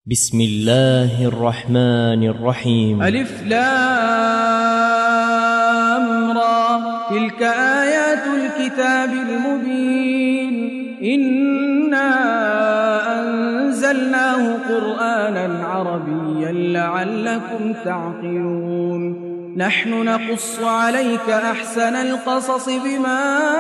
بسم الله الرحمن الرحيم. ألف لام را، تلك آيات الكتاب المبين. إنا أنزلناه قرآنا عربيا لعلكم تعقلون. نحن نقص عليك أحسن القصص بما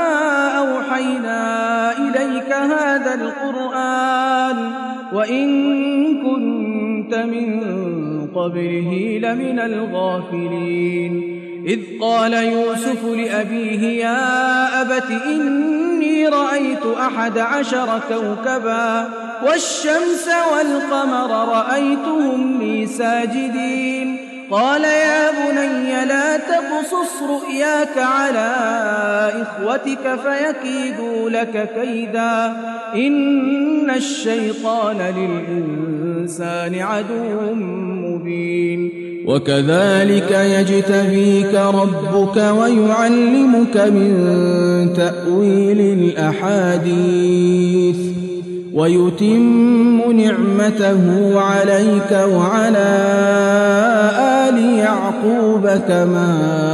أوحينا إليك هذا القرآن وإن كنت من قبله لمن الغافلين. إذ قال يوسف لأبيه يا أبت إني رأيت 11 كوكبا والشمس والقمر رأيتهم لي ساجدين. قال يا بني لا تقصص رؤياك على إخوتك فيكيدوا لك كيدا إن الشيطان للإنسان عدو مبين. وكذلك يجتبيك ربك ويعلمك من تأويل الأحاديث ويتم نعمته عليك وعلى آل يعقوب كما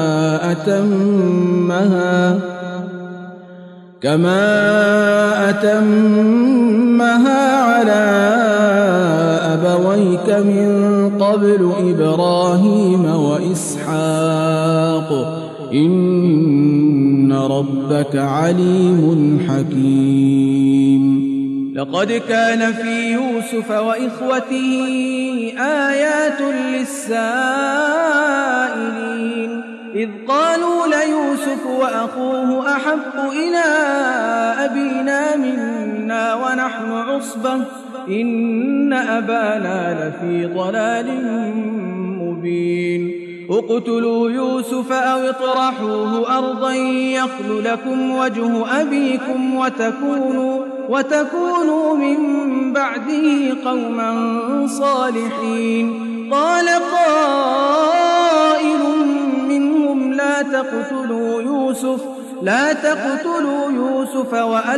أتمها على أبويك من قبل إبراهيم وإسحاق إن ربك عليم حكيم. لقد كان في يوسف وإخوته آيات للسائلين إذ قالوا ليوسف وأخوه أحب إلى أبينا منا ونحن عصبة إن أبانا لفي ضلال مبين. اقتلوا يوسف أو اطرحوه أرضا يخل لكم وجه أبيكم وتكونوا من بعده قوما صالحين. قال قائل منهم لا تقتلوا يوسف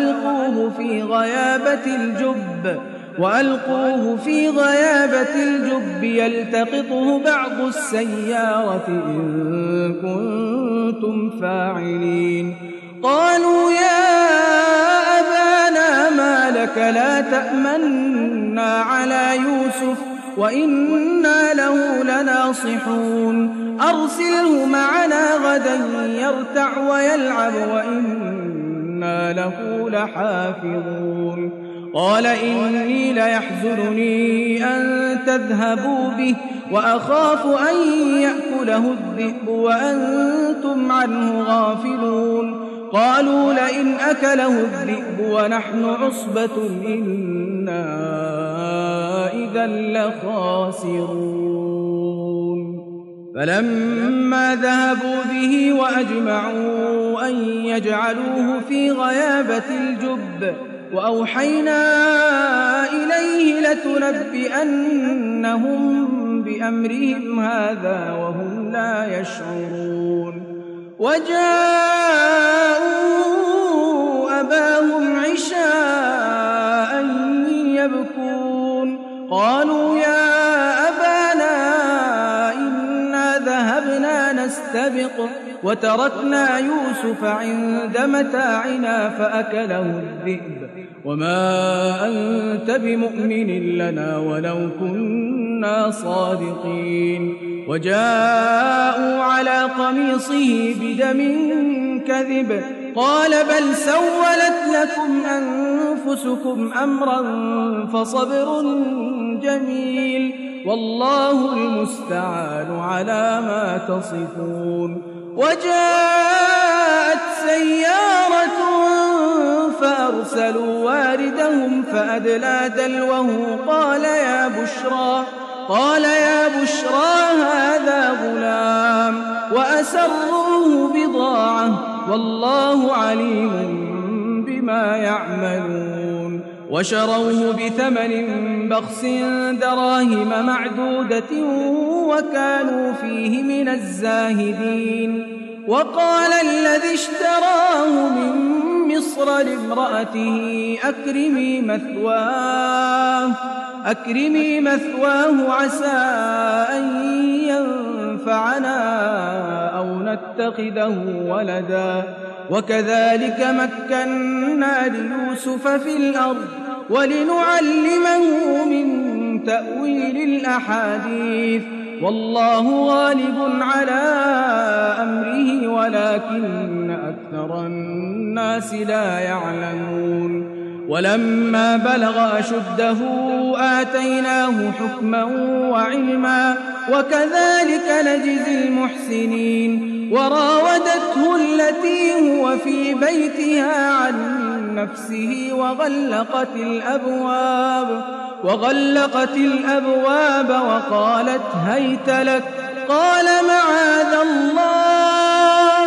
وألقوه في غيابة الجب يلتقطه بعض السيارة إن كنتم فاعلين. قالوا يا أبانا ما لك لا تأمنا على يوسف وإنا له لناصحون. أرسله معنا غدا يرتع ويلعب وإنا له لحافظون. قال إني ليحزنني أن تذهبوا به وأخاف أن يأكله الذئب وأنتم عنه غافلون. قالوا لئن أكله الذئب ونحن عصبة إنا إذا لخاسرون. فلما ذهبوا به وأجمعوا أن يجعلوه في غيابة الجب وأوحينا إليه لتنبئنهم بأمرهم هذا وهم لا يشعرون. وجاءوا أباهم عشاء يبكون. قالوا يا أبانا إنا ذهبنا نستبق وتركنا يوسف عند متاعنا فأكله الذئب وما أنت بمؤمن لنا ولو كنا صادقين. وجاءوا على قميصه بدم كذب قال بل سولت لكم أنفسكم أمرا فصبر جميل والله المستعان على ما تصفون. وجاءت سيارة فأرسلوا واردهم فأدلى دلوه قال يا بشرى هذا غلام وأسروه بضاعة والله عليم بما يعملون. وشروه بثمن بخس دراهم معدودة وكانوا فيه من الزاهدين. وقال الذي اشتراه من مصر لامرأته أكرمي مثواه أكرمي مثواه عسى أن ينفعنا أو نتخذه ولدا وكذلك مكنا ليوسف في الأرض ولنعلمه من تأويل الأحاديث والله غالب على أمره ولكن أكثر الناس لا يعلمون ولما بلغ أشده آتيناه حكما وعلما وكذلك نجزي المحسنين وراودته التي هو في بيتها عن نفسه وغلقت الأبواب وقالت هيت لك قال معاذ الله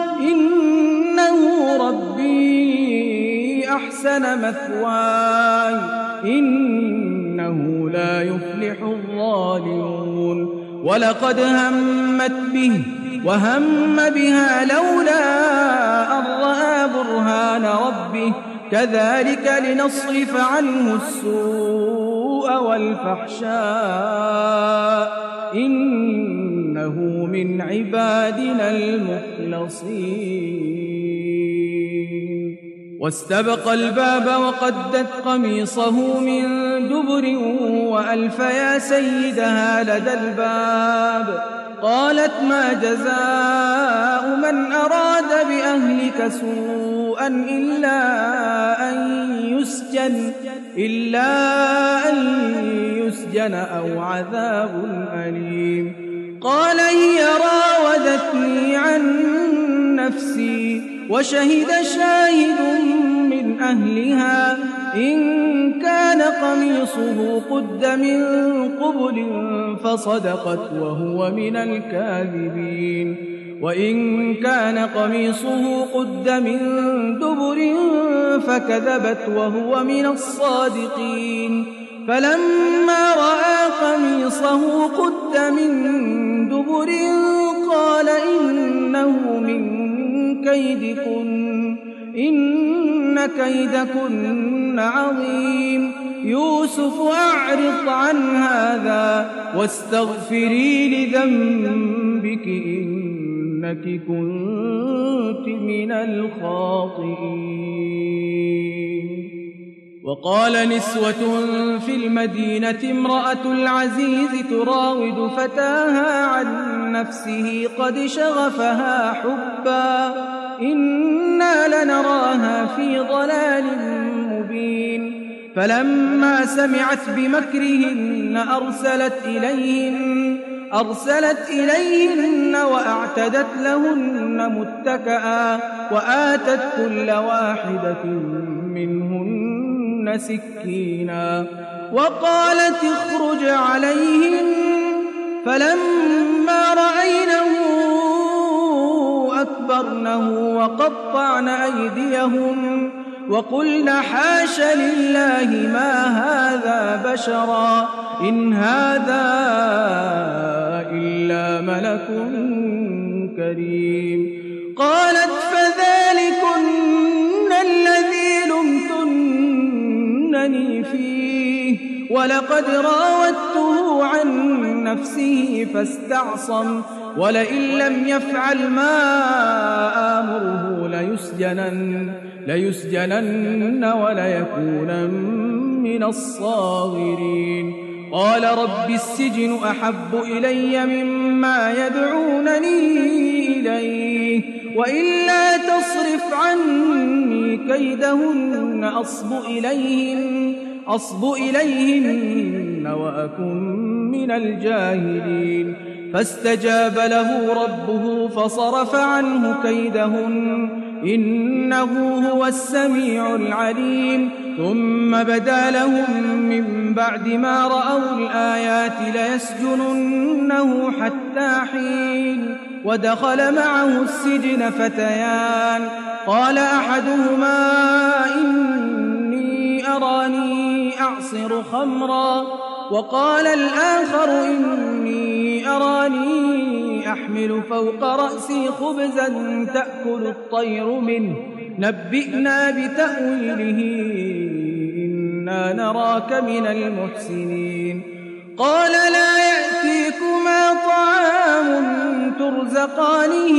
إنه ربي أحسن مثواي إنه لا يفلح الظالمون ولقد همت به وهم بها لولا أن رأى برهان ربه كذلك لنصرف عنه السوء والفحشاء إنه من عبادنا المخلصين واستبق الباب وقدت قميصه من دبر وألف يا سيدها لدى الباب قالت ما جزاء من أراد بأهلك سوءا إلا أن يسجن أو عذاب أليم قال هي راودتني عن نفسي وشهد شاهد من أهلها إن كان قميصه قد من قبل فصدقت وهو من الكاذبين وإن كان قميصه قد من دبر فكذبت وهو من الصادقين فلما رأى قميصه قد من دبر قال إنه من كيدكن إن كيدكن عظيم يوسف أعرض عن هذا واستغفري لذنبك إنك كنت من الخاطئين وقال نسوة في المدينة امرأة العزيز تراود فتاها عن نفسه قد شغفها حبا إنا لنراها في ضلال مبين فلما سمعت بمكرهن أرسلت إليهن وأعتدت لهن متكئا وآتت كل واحدة منهن سكينا وقالت اخرج عليهن فلما رأينه أكبرنه وقطعن أيديهم وقلن حاش لله ما هذا بشرا إن هذا إلا ملك كريم قالت فذلكن الذي لمتنني فيه ولقد راودته عن نفسه فاستعصم ولئن لم يفعل ما آمره ليسجنن وليكونن من الصاغرين قال رب السجن أحب إلي مما يدعونني إليه وإلا تصرف عني كيدهن أصب إليهن وأكن من الجاهلين فاستجاب له ربه فصرف عنه كيدهن إنه هو السميع العليم ثم بدا لهم من بعد ما رأوا الآيات ليسجننه حتى حين ودخل معه السجن فتيان قال أحدهما إني أراني أعصر خمرا وقال الآخر إني أراني أحمل فوق رأسي خبزا تأكل الطير منه نبئنا بتأويله إنا نراك من المحسنين قال لا يأتيكما طعام ترزقانه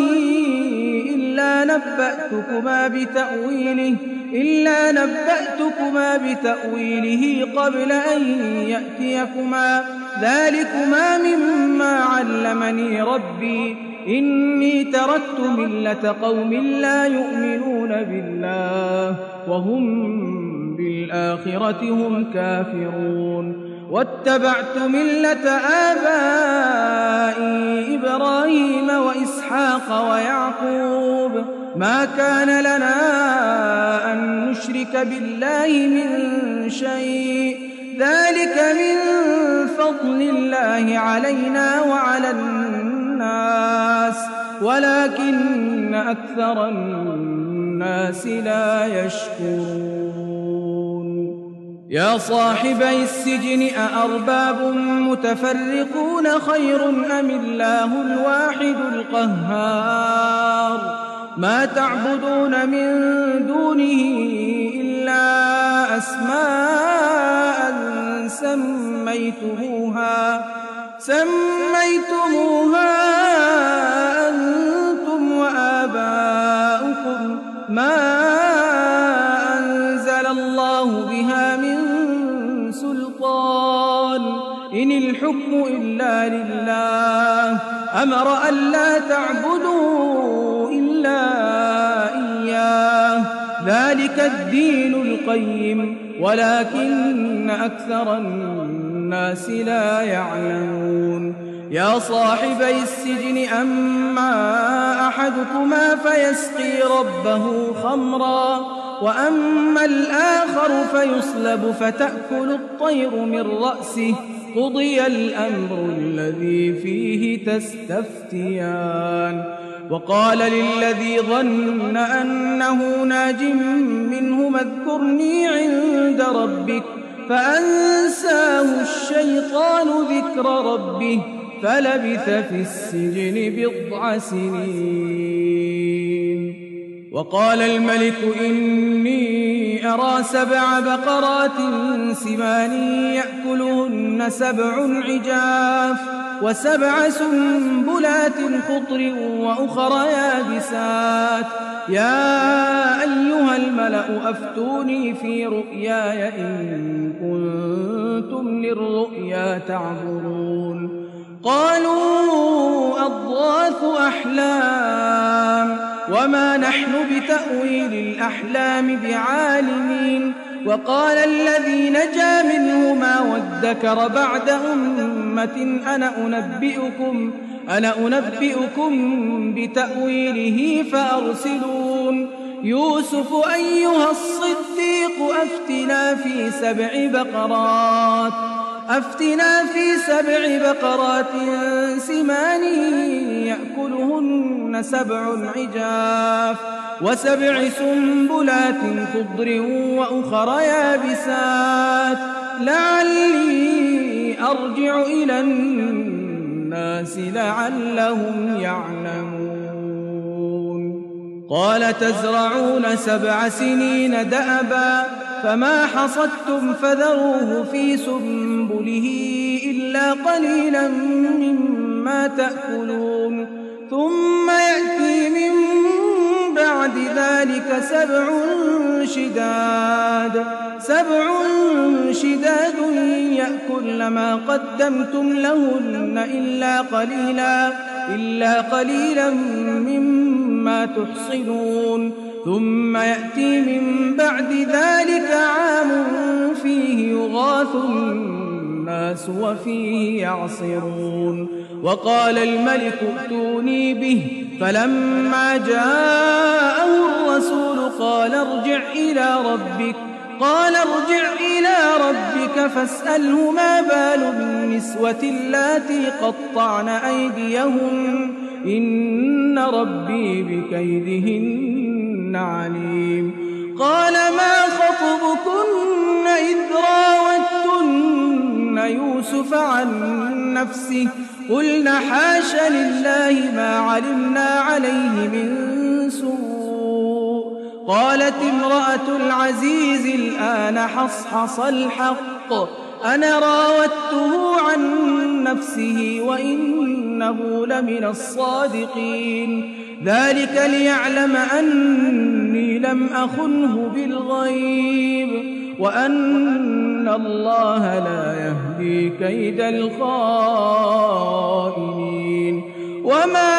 إلا نبأتكما بتأويله قبل أن يأتيكما ذلكما مما علمني ربي إني تركت ملة قوم لا يؤمنون بالله وهم بالآخرة هم كافرون واتبعت ملة آبائي إبراهيم وإسحاق ويعقوب ما كان لنا أن نشرك بالله من شيء ذلك من فضل الله علينا وعلى الناس ولكن أكثر الناس لا يشكرون يا صاحبي السجن أأرباب متفرقون خير أم الله الواحد القهار ما تعبدون من دونه إلا أسماء سميتموها أنتم وآباؤكم ما أنزل الله بها من سلطان إن الحكم إلا لله أمر ألا تعبدوا إلا إياه ذلك الدين القيم ولكن أكثر الناس لا يعلمون يا صاحبي السجن أما أحدكما فيسقي ربه خمرا وأما الآخر فيصلب فتأكل الطير من رأسه قضي الأمر الذي فيه تستفتيان وقال للذي ظن أنه ناج منهما اذكرني عند ربك فأنساه الشيطان ذكر ربه فلبث في السجن 9 سنين وقال الملك إني أرى 7 بقرات سمان يأكلهن 7 عجاف و7 سنبلات خضر وأخر يابسات يا أيها الملأ أفتوني في رؤياي إن كنتم للرؤيا تعبرون قالوا أضغاث أحلام وما نحن بتأويل الأحلام بعالمين وقال الذي نجا منهما وادكر بعد أمة أنا أنبئكم بتأويله فأرسلون يوسف أيها الصديق أفتنا في 7 بقرات سمان يأكلهن 7 عجاف و7 سنبلات خضر وأخر يابسات لعلي أرجع إلى الناس لعلهم يعلمون قال تزرعون 7 سنين دأبا فما حصدتم فذروه في سنبله إلا قليلا مما تأكلون ثم يأتي من بعد ذلك 7 شداد يأكل ما قدمتم لهن إلا قليلا مما تحصنون ثم يأتي من بعد ذلك عام فيه يغاث الناس وفيه يعصرون وقال الملك ائتوني به فلما جاءه الرسول قال ارجع إلى ربك فاسأله ما بال النسوة اللاتي قطعن أيديهن إن ربي بكيدهن عليم قال ما خطبكن إذ راوتن يوسف عن نفسه قلن حاش لله ما علمنا عليه من سوء قالت امرأة العزيز الآن حصحص الحق أنا راودته عن نفسه وإنه لمن الصادقين ذلك ليعلم أني لم أخنه بالغيب وأن الله لا يهدي كيد الخائنين وما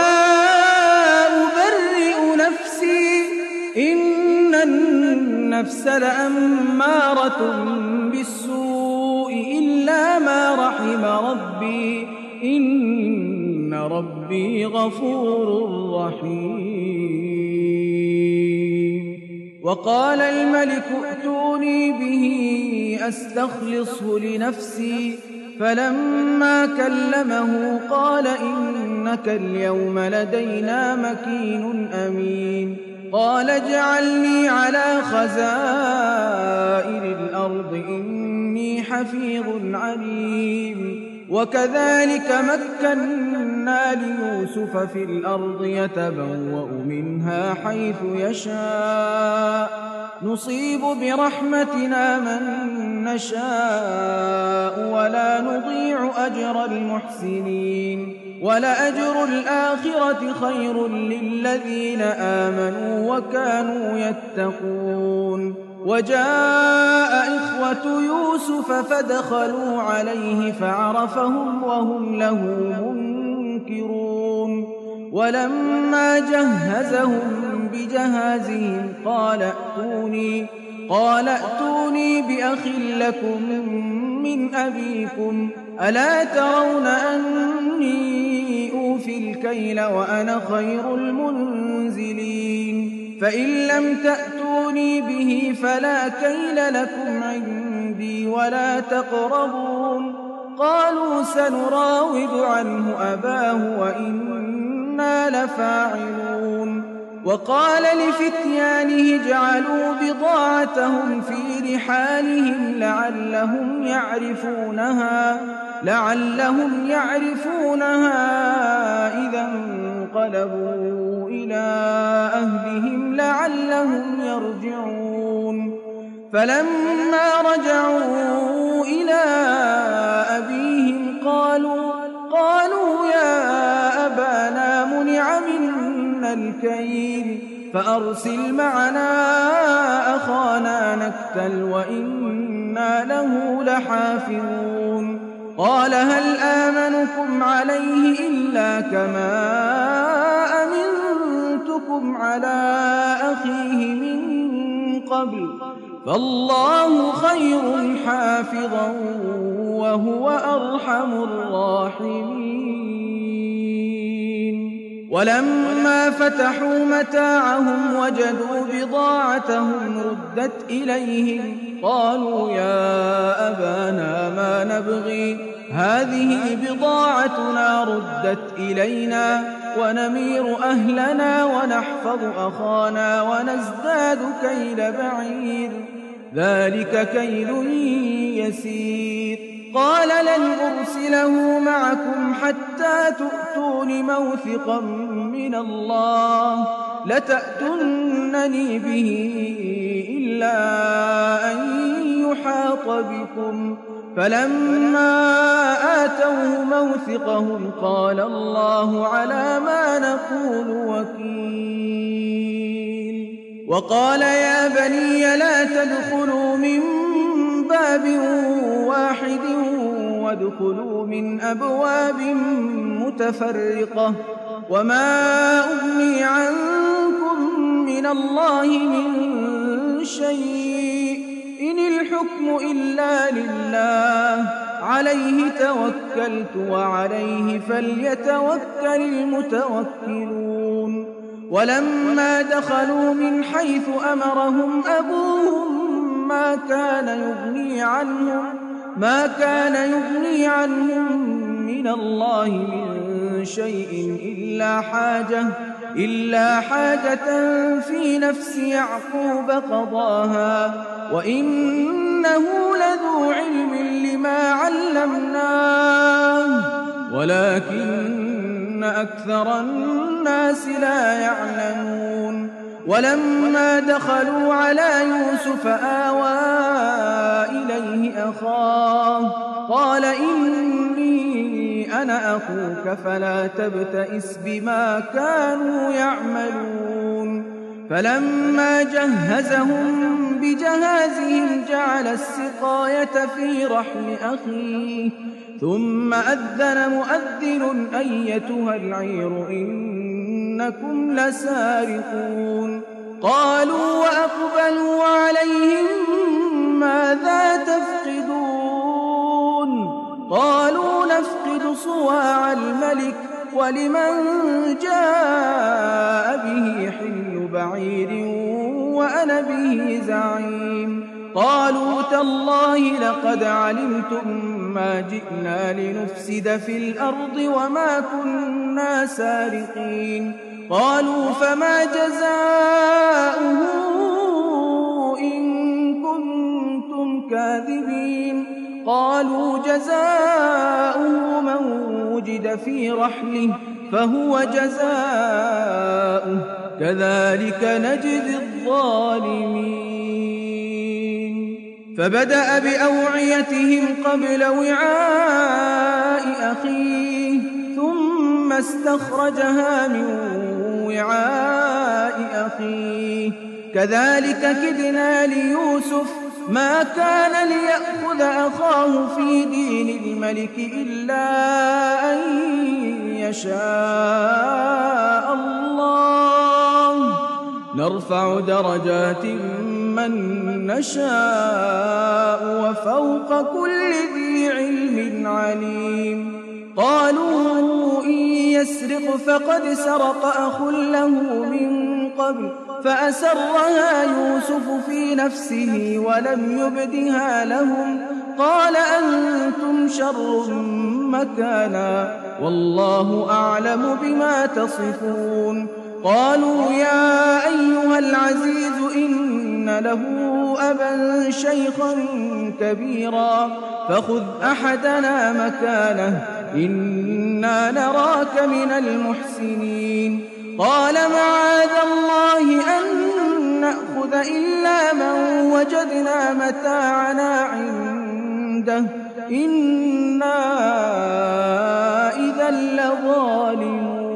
أبرئ نفسي إن النفس لأمارة بالسوء إلا ما رحم ربي إن ربي غفور رحيم وقال الملك ائتوني به أستخلصه لنفسي فلما كلمه قال إنك اليوم لدينا مكين أمين قال اجعلني على خزائن الأرض إني حفيظ عليم وكذلك مكنا ليوسف في الأرض يتبوأ منها حيث يشاء نصيب برحمتنا من نشاء ولا نضيع أجر المحسنين ولأجر الآخرة خير للذين آمنوا وكانوا يتقون وجاء إخوة يوسف فدخلوا عليه فعرفهم وهم له منكرون ولما جهزهم بجهازهم قال ائتوني بأخ لكم من أبيكم ألا ترون أني أوفي الكيل وأنا خير المنزلين فإن لم تأتوني به فلا كيل لكم عندي ولا تقربون قالوا سنراود عنه أباه وإنا لفاعلون وقال لفتيانه اجعلوا بضاعتهم في رحالهم لعلهم يعرفونها إذا انقلبوا إلى أهلهم لعلهم يرجعون فلما رجعوا إلى أبيهم قالوا يا أبانا منع منا الكيل فأرسل معنا أخانا نكتل وإنا له لحافظون قال هل آمنكم عليه إلا كما أمنتكم على أخيه من قبل فالله خير حافظا وهو أرحم الراحمين ولما فتحوا متاعهم وجدوا بضاعتهم ردت إليهم قالوا يا أبانا ما نبغي هذه بضاعتنا ردت إلينا ونمير أهلنا ونحفظ أخانا ونزداد كيل بعير ذلك كيل يسير قال لن أرسله معكم حتى تؤتون موثقا من الله لتأتونني به إلا أن يحاط بكم فلما آتوه موثقهم قال الله على ما نقول وكيل وقال يا بني لا تدخلوا من باب واحد وادخلوا من أبواب متفرقة وما أغني عنكم من الله من شيء إن الحكم إلا لله عليه توكلت وعليه فليتوكل المتوكلون ولما دخلوا من حيث أمرهم أبوهم ما كان يغني عنهم من الله من شيء إلا حاجة في نفس يعقوب قضاها وإنه لذو علم لما علمناه ولكن أكثر الناس لا يعلمون ولما دخلوا على يوسف آوى إليه أخاه قال إني أنا أخوك فلا تبتئس بما كانوا يعملون فلما جهزهم بجهازهم جعل السقاية في رحل أخيه ثم أذن مؤذن أيتها العير إنكم لسارقون قالوا وأقبلوا عليهم ماذا تفقدون قالوا نفقد صواع الملك ولمن جاء به حمل بعير وأنا به زعيم قالوا تالله لقد علمتم ما جئنا لنفسد في الأرض وما كنا سارقين قالوا فما جزاؤه إن كنتم كاذبين قالوا جزاؤه من وجد في رحله فهو جزاؤه كذلك نجزي الظالمين فبدأ بأوعيتهم قبل وعاء أخيه ثم استخرجها من وعاء أخيه كذلك كدنا ليوسف ما كان ليأخذ أخاه في دين الملك إلا أن يشاء الله نرفع درجات من نشاء وفوق كل ذي علم عليم قالوا إن يسرق فقد سرق أخ له من قبل فأسرها يوسف في نفسه ولم يبدها لهم قال أنتم شر مكانا والله أعلم بما تصفون قالوا يا أيها العزيز إن له أبا شيخا كبيرا فخذ أحدنا مكانه إنا نراك من المحسنين قال معاذ الله أن نأخذ إلا من وجدنا متاعنا عنده إنا إذا لظالمون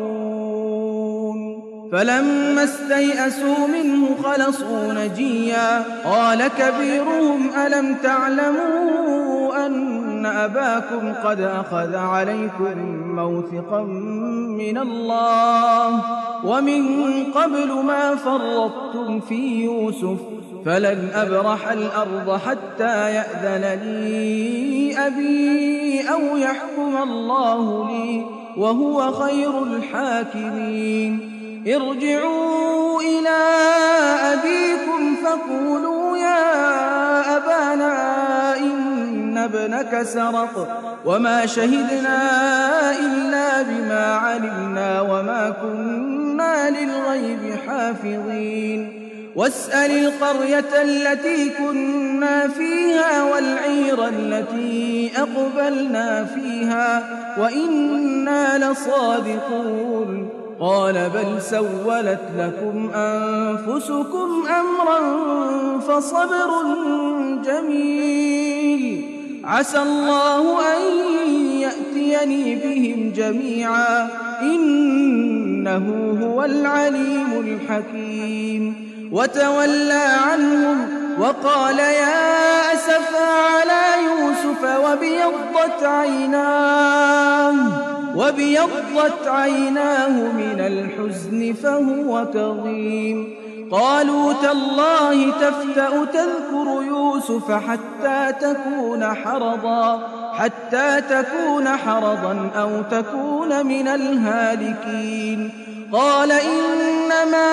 فلما استيئسوا منه خلصوا نجيا قال كبيرهم ألم تعلموا أن أباكم قد أخذ عليكم موثقا من الله ومن قبل ما فرطتم في يوسف فلن أبرح الأرض حتى يأذن لي أبي أو يحكم الله لي وهو خير الحاكمين ارجعوا إلى أبيكم فقولوا يا أبانا إن ابنك سرق وما شهدنا إلا بما علمنا وما كنا للغيب حافظين واسأل القرية التي كنا فيها والعير التي أقبلنا فيها وإنا لصادقون قال بل سولت لكم أنفسكم أمرا فصبر جميل عسى الله أن يأتيني بهم جميعا إنه هو العليم الحكيم وتولى عنهم وقال يا أسفا على يوسف وابيضت عيناه من الحزن فهو كظيم قالوا تالله تفتأ تذكر يوسف حتى تكون حرضا أو تكون من الهالكين قال إنما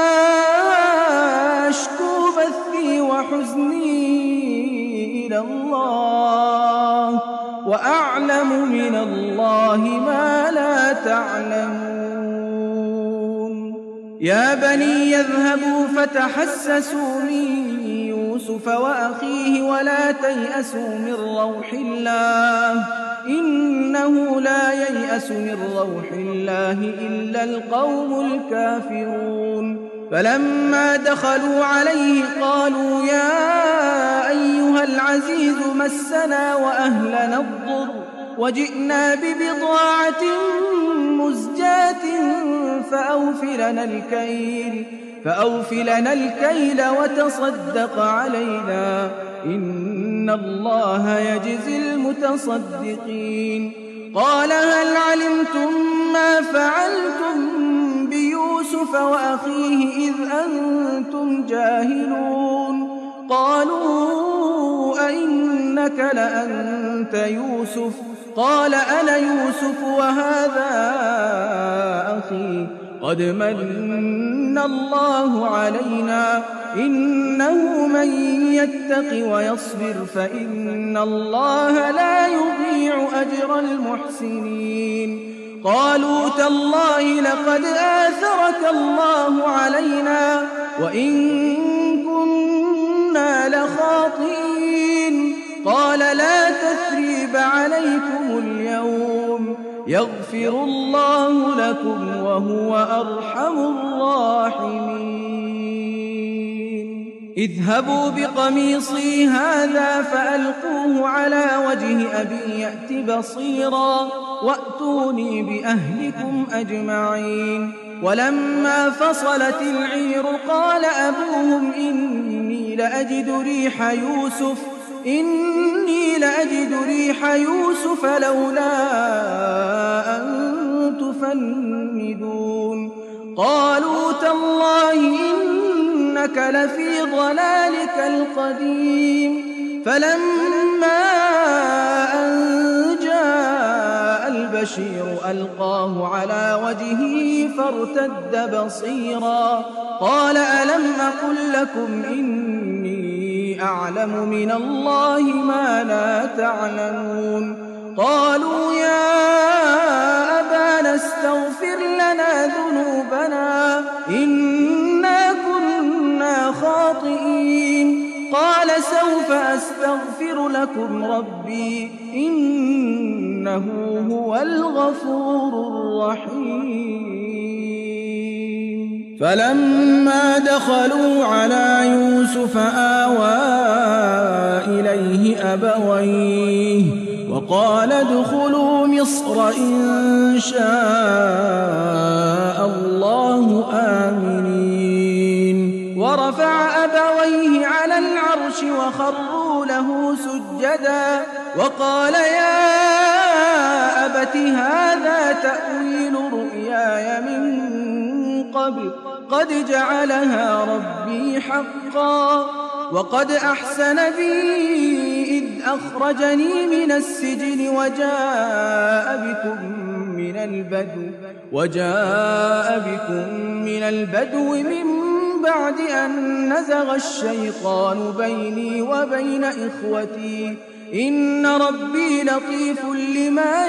أشكو بثي وحزني إلى الله وأعلم من الله ما لا تعلمون يا بني يذهبوا فتحسسوا من يوسف وأخيه ولا تيأسوا من روح الله إنه لا ييأس من روح الله إلا القوم الكافرون فلما دخلوا عليه قالوا يا أيها العزيز مسنا وأهلنا الضر وجئنا ببضاعة مزجاة فأوف لنا الكيل وتصدق علينا إن الله يجزي المتصدقين. قال هل علمتم ما فعلتم بيوسف وأخيه إذ أنتم جاهلون؟ قالوا أئنك لأنت يوسف؟ قال أنا يوسف وهذا أخي قد من الله علينا إنه من يتق ويصبر فإن الله لا يضيع أجر المحسنين. قالوا تالله لقد آثرك الله علينا وإن كنا لخاطئين. قال لا تثريب عليكم اليوم يغفر الله لكم وهو أرحم الراحمين. اذهبوا بقميصي هذا فألقوه على وجه أبي يأت بصيرا وأتوني بأهلكم أجمعين. ولما فصلت العير قال أبوهم إني لأجد ريح يوسف لولا أن تفندون. قالوا تالله إنك لفي ضلالك القديم. فلما أن جاء البشير ألقاه على وجهه فارتد بصيرا قال ألم أقل لكم إني أعلم من الله ما لا تعلمون. قالوا يا أبانا استغفر لنا ذنوبنا إنا كنا خاطئين. قال سوف أستغفر لكم ربي إنه هو الغفور الرحيم. فلما دخلوا على يوسف آوى إليه أبويه وقال ادخلوا مصر إن شاء الله آمنين. ورفع أبويه على العرش وخروا له سجدا وقال يا أبت هذا تأويل رؤياي من قبل قد جعلها ربي حقا وقد أحسن بي إذ أخرجني من السجن وجاء بكم من البدو من بعد أن نزغ الشيطان بيني وبين إخوتي إن ربي لطيف لما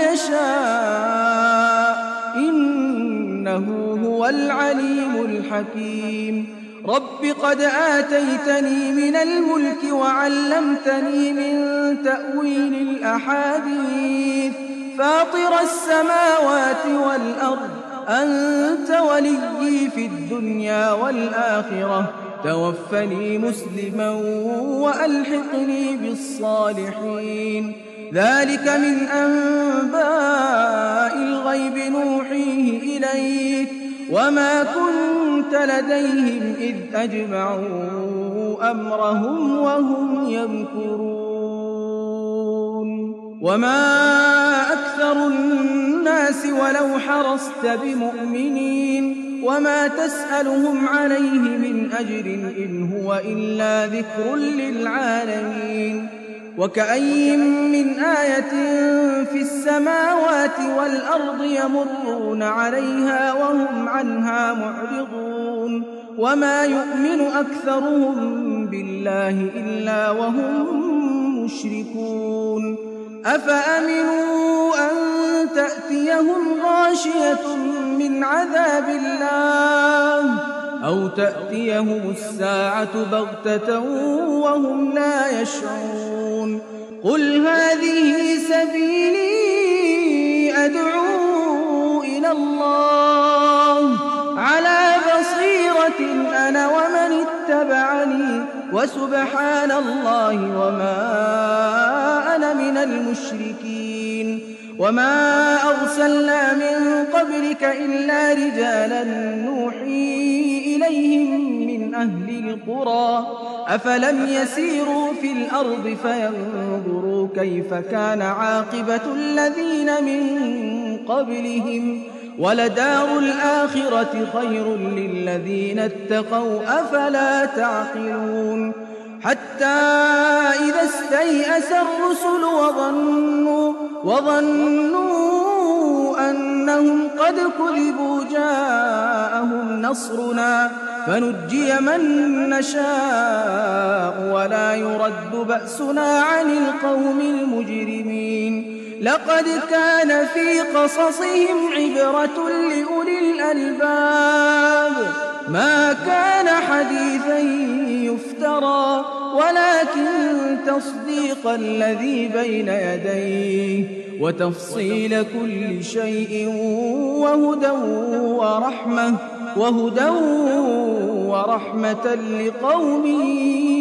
يشاء إنه هو العليم الحكيم. رب قد آتيتني من الملك وعلمتني من تأويل الأحاديث فاطر السماوات والأرض أنت وليي في الدنيا والآخرة توفني مسلما وألحقني بالصالحين. ذلك من أنباء الغيب نوحيه إليك وما كنت لديهم إذ أجمعوا أمرهم وهم يمكرون. وما أكثر الناس ولو حرصت بمؤمنين وما تسألهم عليه من أجر إن هو إلا ذكر للعالمين. وكأي من آية في السماوات والأرض يمرون عليها وهم عنها معرضون وما يؤمن أكثرهم بالله إلا وهم مشركون. أفأمنوا أن تأتيهم غاشية من عذاب الله أو تأتيهم الساعة بغتة وهم لا يشعرون. قل هذه سبيلي أدعو إلى الله على بصيرة وسبحان الله وما أنا من المشركين وما أرسلنا من قبلك إلا رجالا نوحي إليهم من أهل القرى أفلم يسيروا في الأرض فينظروا كيف كان عاقبة الذين من قبلهم ولدار الآخرة خير للذين اتقوا أفلا تعقلون حتى إذا استيأس الرسل وظنوا أنهم قد كذبوا جاءهم نصرنا فنجي من نشاء ولا يرد بأسنا عن القوم المجرمين لقد كان في قصصهم عبرة لأولي الألباب ما كان حديثا يفترى ولكن تصديق الذي بين يديه وتفصيل كل شيء وهدى ورحمة لقوم